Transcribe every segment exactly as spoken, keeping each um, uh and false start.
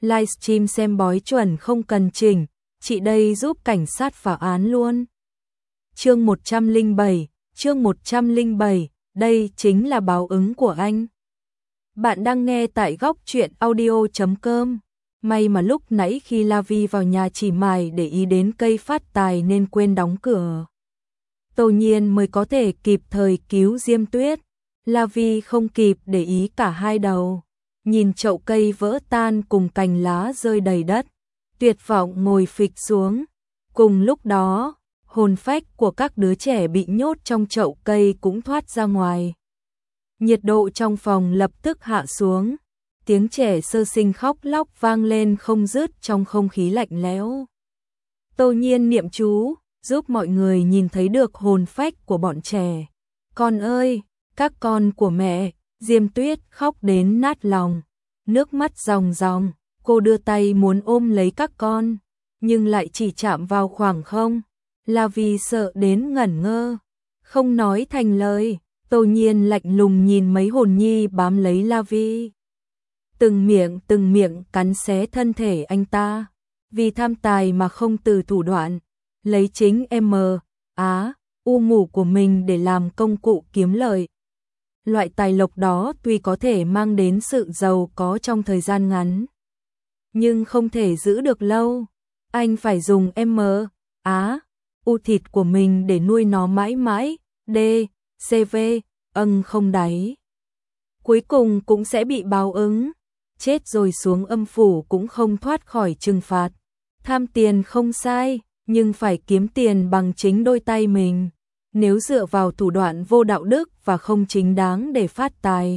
livestream xem bói chuẩn không cần chỉnh, chị đây giúp cảnh sát phá án luôn. Chương một trăm lẻ bảy, chương một trăm lẻ bảy, đây chính là báo ứng của anh. Bạn đang nghe tại góc truyện audio chấm com. May mà lúc nãy khi La Vi vào nhà chỉ mải để ý đến cây phát tài nên quên đóng cửa. Tô Nhiên mới có thể kịp thời cứu Diêm Tuyết. La Vi không kịp để ý cả hai đầu. Nhìn chậu cây vỡ tan cùng cành lá rơi đầy đất. Tuyệt vọng ngồi phịch xuống. Cùng lúc đó, hồn phách của các đứa trẻ bị nhốt trong chậu cây cũng thoát ra ngoài. Nhiệt độ trong phòng lập tức hạ xuống. Tiếng trẻ sơ sinh khóc lóc vang lên không dứt trong không khí lạnh lẽo. Tô Nhiên niệm chú, giúp mọi người nhìn thấy được hồn phách của bọn trẻ. Con ơi, các con của mẹ. Diêm Tuyết khóc đến nát lòng, nước mắt ròng ròng, cô đưa tay muốn ôm lấy các con, nhưng lại chỉ chạm vào khoảng không. La Vi sợ đến ngẩn ngơ, không nói thành lời. Tô Nhiên lạnh lùng nhìn mấy hồn nhi bám lấy La Vi. Từng miệng từng miệng cắn xé thân thể anh ta, vì tham tài mà không từ thủ đoạn, lấy chính em á, u ngủ của mình để làm công cụ kiếm lợi. Loại tài lộc đó tuy có thể mang đến sự giàu có trong thời gian ngắn, nhưng không thể giữ được lâu. Anh phải dùng em á, u thịt của mình để nuôi nó mãi mãi, d, cv, ân không đáy. Cuối cùng cũng sẽ bị báo ứng, chết rồi xuống âm phủ cũng không thoát khỏi trừng phạt. Tham tiền không sai, nhưng phải kiếm tiền bằng chính đôi tay mình. Nếu dựa vào thủ đoạn vô đạo đức và không chính đáng để phát tài,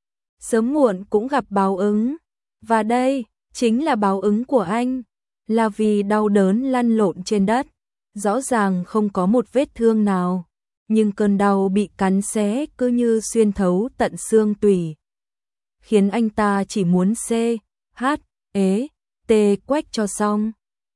sớm muộn cũng gặp báo ứng. Và đây chính là báo ứng của anh. La Vi đau đớn lăn lộn trên đất, rõ ràng không có một vết thương nào, nhưng cơn đau bị cắn xé cứ như xuyên thấu tận xương tủy, khiến anh ta chỉ muốn c, h, ế, t quách cho xong.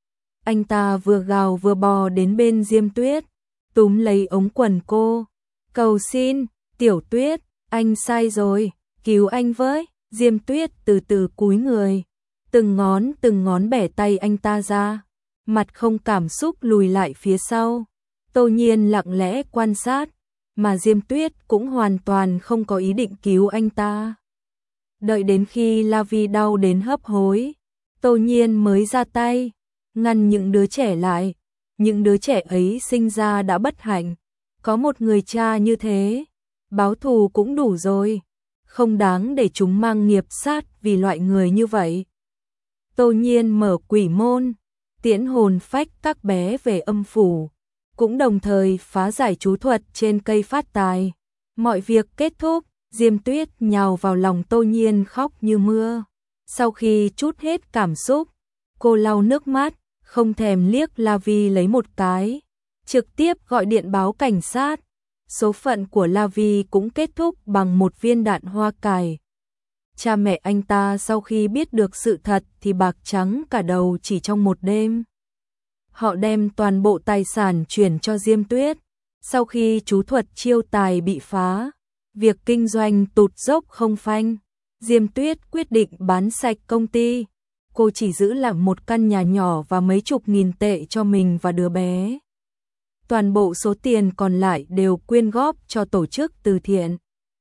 Anh ta vừa gào vừa bò đến bên Diêm Tuyết, túm lấy ống quần cô, cầu xin, Tiểu Tuyết, anh sai rồi, cứu anh với. Diêm Tuyết từ từ cúi người, từng ngón từng ngón bẻ tay anh ta ra, mặt không cảm xúc lùi lại phía sau. Tô Nhiên lặng lẽ quan sát, mà Diêm Tuyết cũng hoàn toàn không có ý định cứu anh ta. Đợi đến khi La Vi đau đến hấp hối, Tô Nhiên mới ra tay, ngăn những đứa trẻ lại. Những đứa trẻ ấy sinh ra đã bất hạnh, có một người cha như thế, báo thù cũng đủ rồi, không đáng để chúng mang nghiệp sát vì loại người như vậy. Tô Nhiên mở quỷ môn, tiễn hồn phách các bé về âm phủ, cũng đồng thời phá giải chú thuật trên cây phát tài. Mọi việc kết thúc, Diêm Tuyết nhào vào lòng Tô Nhiên khóc như mưa. Sau khi trút hết cảm xúc, cô lau nước mắt, không thèm liếc La Vi lấy một cái, trực tiếp gọi điện báo cảnh sát. Số phận của La Vi cũng kết thúc bằng một viên đạn hoa cải. Cha mẹ anh ta sau khi biết được sự thật thì bạc trắng cả đầu chỉ trong một đêm. Họ đem toàn bộ tài sản chuyển cho Diêm Tuyết. Sau khi chú thuật chiêu tài bị phá, việc kinh doanh tụt dốc không phanh, Diêm Tuyết quyết định bán sạch công ty. Cô chỉ giữ lại một căn nhà nhỏ và mấy chục nghìn tệ cho mình và đứa bé. Toàn bộ số tiền còn lại đều quyên góp cho tổ chức từ thiện.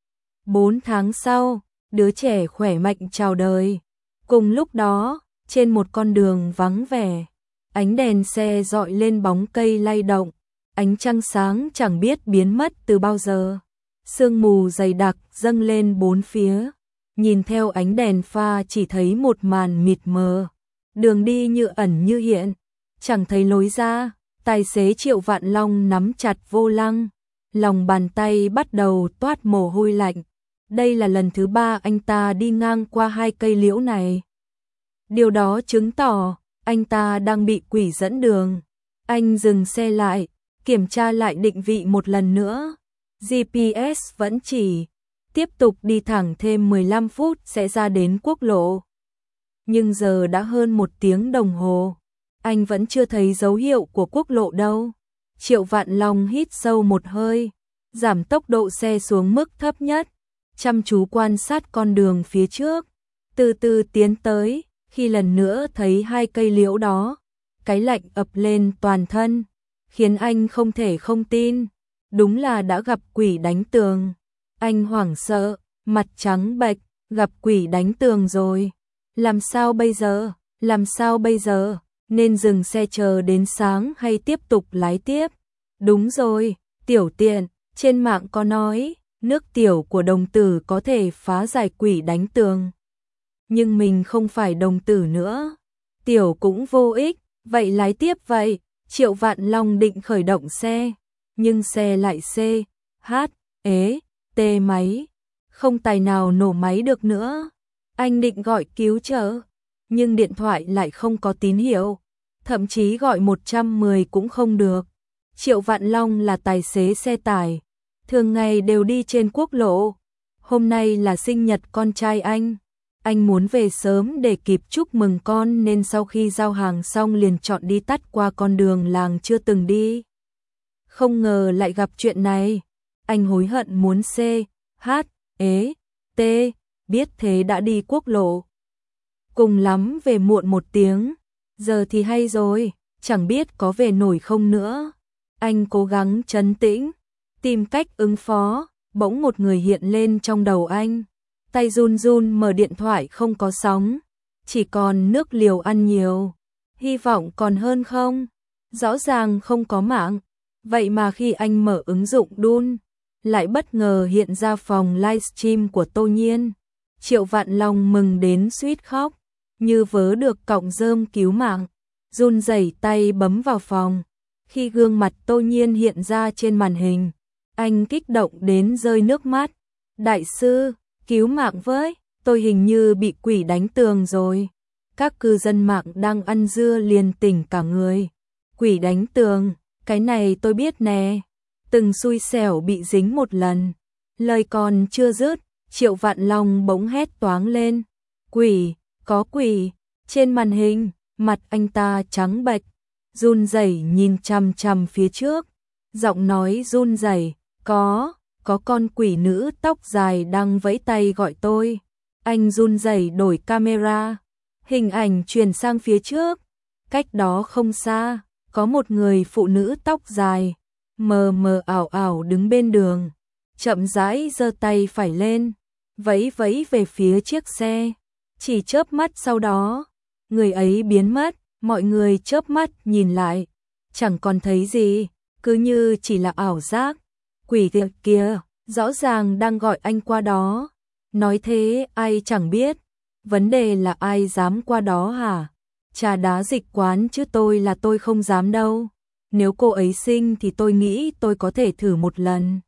Bốn tháng sau, đứa trẻ khỏe mạnh chào đời. Cùng lúc đó, trên một con đường vắng vẻ, ánh đèn xe dọi lên bóng cây lay động, ánh trăng sáng chẳng biết biến mất từ bao giờ. Sương mù dày đặc dâng lên bốn phía. Nhìn theo ánh đèn pha chỉ thấy một màn mịt mờ, đường đi như ẩn như hiện, chẳng thấy lối ra. Tài xế Triệu Vạn Long nắm chặt vô lăng, lòng bàn tay bắt đầu toát mồ hôi lạnh. Đây là lần thứ ba anh ta đi ngang qua hai cây liễu này. Điều đó chứng tỏ anh ta đang bị quỷ dẫn đường. Anh dừng xe lại, kiểm tra lại định vị một lần nữa. giê pê ét vẫn chỉ tiếp tục đi thẳng thêm mười lăm phút sẽ ra đến quốc lộ. Nhưng giờ đã hơn một tiếng đồng hồ, anh vẫn chưa thấy dấu hiệu của quốc lộ đâu. Triệu Vạn Long hít sâu một hơi, giảm tốc độ xe xuống mức thấp nhất, chăm chú quan sát con đường phía trước, từ từ tiến tới. Khi lần nữa thấy hai cây liễu đó, cái lạnh ập lên toàn thân, khiến anh không thể không tin. Đúng là đã gặp quỷ đánh tường. Anh hoảng sợ, mặt trắng bệch, gặp quỷ đánh tường rồi. Làm sao bây giờ? Làm sao bây giờ? Nên dừng xe chờ đến sáng hay tiếp tục lái tiếp? Đúng rồi, tiểu tiện, trên mạng có nói, nước tiểu của đồng tử có thể phá giải quỷ đánh tường. Nhưng mình không phải đồng tử nữa. Tiểu cũng vô ích, vậy lái tiếp vậy. Triệu Vạn Long định khởi động xe, nhưng xe lại C, H, ế, T máy. Không tài nào nổ máy được nữa. Anh định gọi cứu trợ, nhưng điện thoại lại không có tín hiệu. Thậm chí gọi một trăm mười cũng không được. Triệu Vạn Long là tài xế xe tải, thường ngày đều đi trên quốc lộ. Hôm nay là sinh nhật con trai anh. Anh muốn về sớm để kịp chúc mừng con nên sau khi giao hàng xong liền chọn đi tắt qua con đường làng chưa từng đi. Không ngờ lại gặp chuyện này. Anh hối hận muốn C, H, ế, T, biết thế đã đi quốc lộ. Cùng lắm về muộn một tiếng, giờ thì hay rồi, chẳng biết có về nổi không nữa. Anh cố gắng trấn tĩnh, tìm cách ứng phó, bỗng một người hiện lên trong đầu anh. Tay run run mở điện thoại không có sóng, chỉ còn nước liều ăn nhiều. Hy vọng còn hơn không? Rõ ràng không có mạng. Vậy mà khi anh mở ứng dụng đun, lại bất ngờ hiện ra phòng livestream của Tô Nhiên. Triệu Vạn Long mừng đến suýt khóc, như vớ được cọng rơm cứu mạng, run rẩy tay bấm vào phòng. Khi gương mặt Tô Nhiên hiện ra trên màn hình, anh kích động đến rơi nước mắt. Đại sư, cứu mạng với, tôi hình như bị quỷ đánh tường rồi. Các cư dân mạng đang ăn dưa liền tỉnh cả người. Quỷ đánh tường, cái này tôi biết nè. Từng xui xẻo bị dính một lần. Lời còn chưa dứt, Triệu Vạn Long bỗng hét toáng lên. Quỷ, có quỷ. Trên màn hình, mặt anh ta trắng bệch, run rẩy nhìn chằm chằm phía trước. Giọng nói run rẩy, có, có con quỷ nữ tóc dài đang vẫy tay gọi tôi. Anh run rẩy đổi camera, hình ảnh truyền sang phía trước. Cách đó không xa, có một người phụ nữ tóc dài, mờ mờ ảo ảo đứng bên đường, chậm rãi giơ tay phải lên, vẫy vẫy về phía chiếc xe. Chỉ chớp mắt sau đó, người ấy biến mất, mọi người chớp mắt nhìn lại, chẳng còn thấy gì, cứ như chỉ là ảo giác. Quỷ tiệt kia, rõ ràng đang gọi anh qua đó. Nói thế ai chẳng biết, vấn đề là ai dám qua đó hả? Trà đá dịch quán chứ tôi là tôi không dám đâu. Nếu cô ấy xinh thì tôi nghĩ tôi có thể thử một lần.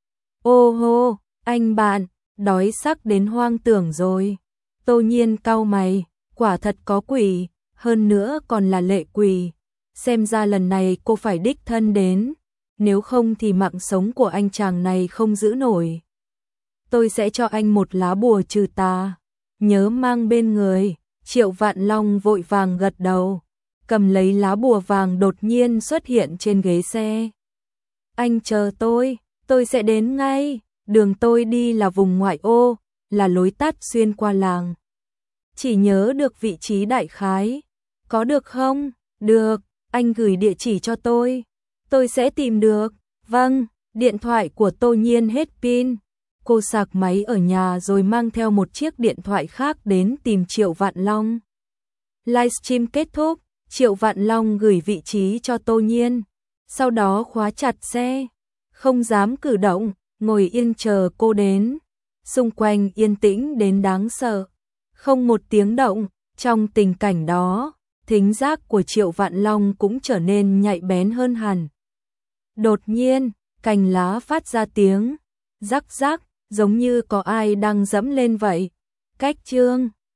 Ô hô, anh bạn, đói sắc đến hoang tưởng rồi. Tô Nhiên cau mày, quả thật có quỷ, hơn nữa còn là lệ quỷ. Xem ra lần này cô phải đích thân đến, nếu không thì mạng sống của anh chàng này không giữ nổi. Tôi sẽ cho anh một lá bùa trừ tà, nhớ mang bên người. Triệu Vạn Long vội vàng gật đầu, cầm lấy lá bùa vàng đột nhiên xuất hiện trên ghế xe. Anh chờ tôi, tôi sẽ đến ngay. Đường tôi đi là vùng ngoại ô, là lối tắt xuyên qua làng. Chỉ nhớ được vị trí đại khái. Có được không? Được, anh gửi địa chỉ cho tôi. Tôi sẽ tìm được. Vâng, điện thoại của Tô Nhiên hết pin. Cô sạc máy ở nhà rồi mang theo một chiếc điện thoại khác đến tìm Triệu Vạn Long. Livestream kết thúc, Triệu Vạn Long gửi vị trí cho Tô Nhiên, sau đó khóa chặt xe, không dám cử động, ngồi yên chờ cô đến. Xung quanh yên tĩnh đến đáng sợ, không một tiếng động. Trong tình cảnh đó, thính giác của Triệu Vạn Long cũng trở nên nhạy bén hơn hẳn. Đột nhiên, cành lá phát ra tiếng rắc rắc, giống như có ai đang dẫm lên vậy. Cách chương